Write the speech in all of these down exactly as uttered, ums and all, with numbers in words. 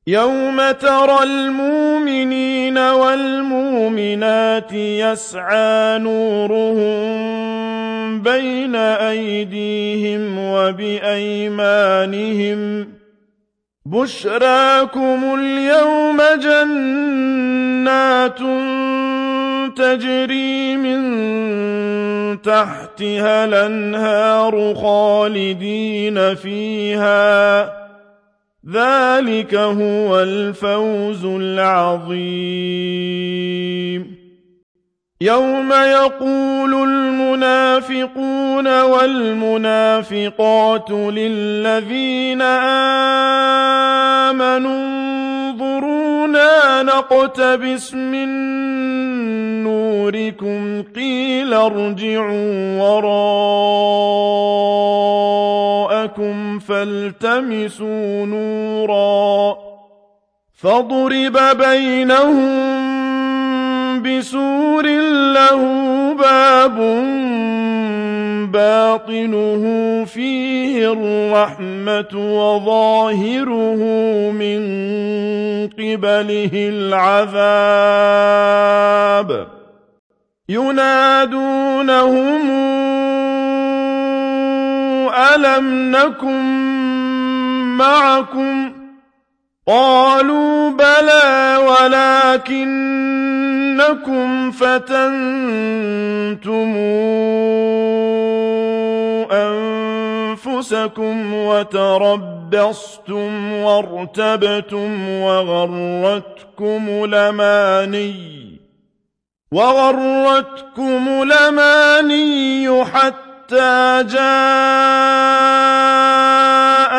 يَوْمَ تَرَى الْمُؤْمِنِينَ وَالْمُؤْمِنَاتِ يَسْعَىٰ نُورُهُم بَيْنَ أَيْدِيهِمْ وَبِأَيْمَانِهِم ۖ بُشْرَاكُمُ الْيَوْمَ جَنَّاتٌ تَجْرِي مِن تَحْتِهَا الْأَنْهَارُ خَالِدِينَ فِيهَا ۚ ذَٰلِكَ هُوَ الْفَوْزُ الْعَظِيمُ يَوْمَ يَقُولُ الْمُنَافِقُونَ وَالْمُنَافِقَاتُ لِلَّذِينَ آمَنُوا انظُرُونَا نَقْتَبِسْ مِن نُّورِكُمْ قِيلَ ارْجِعُوا وَرَاءَكُمْ فَالْتَمِسُوا نُورًا فَضُرِبَ بَيْنَهُم بِسُورٍ لَّهُ بَابٌ بَاطِنُهُ فِيهِ الرَّحْمَةُ وَظَاهِرُهُ مِن قِبَلِهِ الْعَذَابُ يُنَادُونَهُمْ أَلَمْ نَكُن مَّعَكُمْ ۖ قَالُوا بَلَىٰ وَلَٰكِنَّكُمْ فَتَنتُمْ أَنفُسَكُمْ وَتَرَبَّصْتُمْ وَارْتَبْتُمْ وَغَرَّتْكُمُ الْأَمَانِيُّ حَتَّىٰ جَاءَ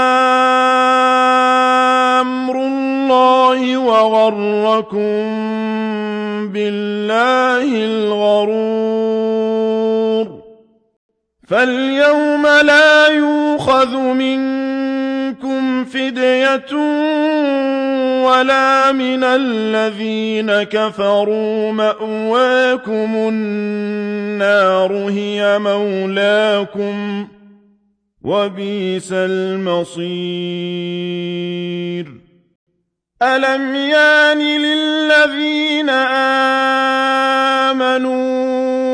أَمْرُ اللَّهِ وَغَرَّكُم بِاللَّهِ الْغَرُورُ فَالْيَوْمَ لَا يُؤْخَذُ مِنكُمْ فِدْيَةٌ وَلَا مِنَ الَّذِينَ كَفَرُوا ۖ مَأْوَاكُمُ النَّارُ هِيَ مَوْلَاكُمْ ۖ وَبِئْسَ الْمَصِيرُ أَلَمْ يَأْنِ لِلَّذِينَ آمَنُوا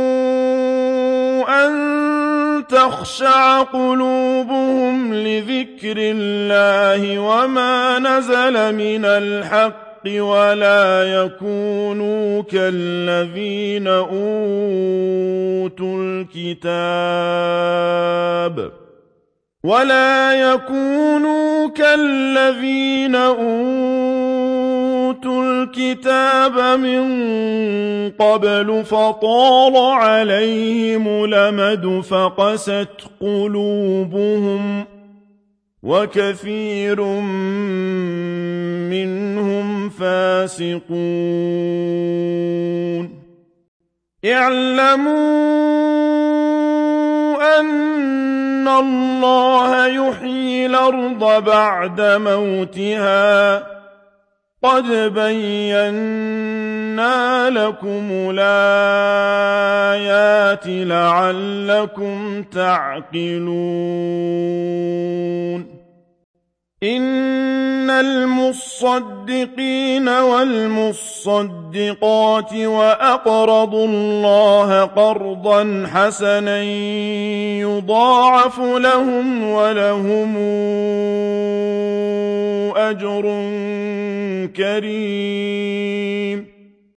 أَن تَخْشَعَ قُلُوبُهُمْ لِذِكْرِ اللَّهِ وَمَا نَزَلَ مِنَ الْحَقِّ وَلَا يَكُونُوا كَالَّذِينَ أُوتُوا الْكِتَابَ وَلَا يَكُونُوا كَالَّذِينَ أُوتُوا الْكِتَابَ مِن قَبْلُ فَطَالَ عَلَيْهِمُ الْأَمَدُ فَقَسَتْ قُلُوبُهُمْ ۖ وَكَثِيرٌ مِّنْهُمْ فَاسِقُونَ اعْلَمُوا أَنَّ اللَّهَ يُحْيِي الْأَرْضَ بَعْدَ مَوْتِهَا ۚ قَدْ بَيَّنَّا لَكُمُ الْآيَاتِ لَعَلَّكُمْ تَعْقِلُونَ إِنَّ الْمُصَّدِّقِينَ وَالْمُصَّدِّقَاتِ وَأَقْرَضُوا اللَّهَ قَرْضًا حَسَنًا يُضَاعَفُ لَهُمْ وَلَهُمْ أَجْرٌ كَرِيمٌ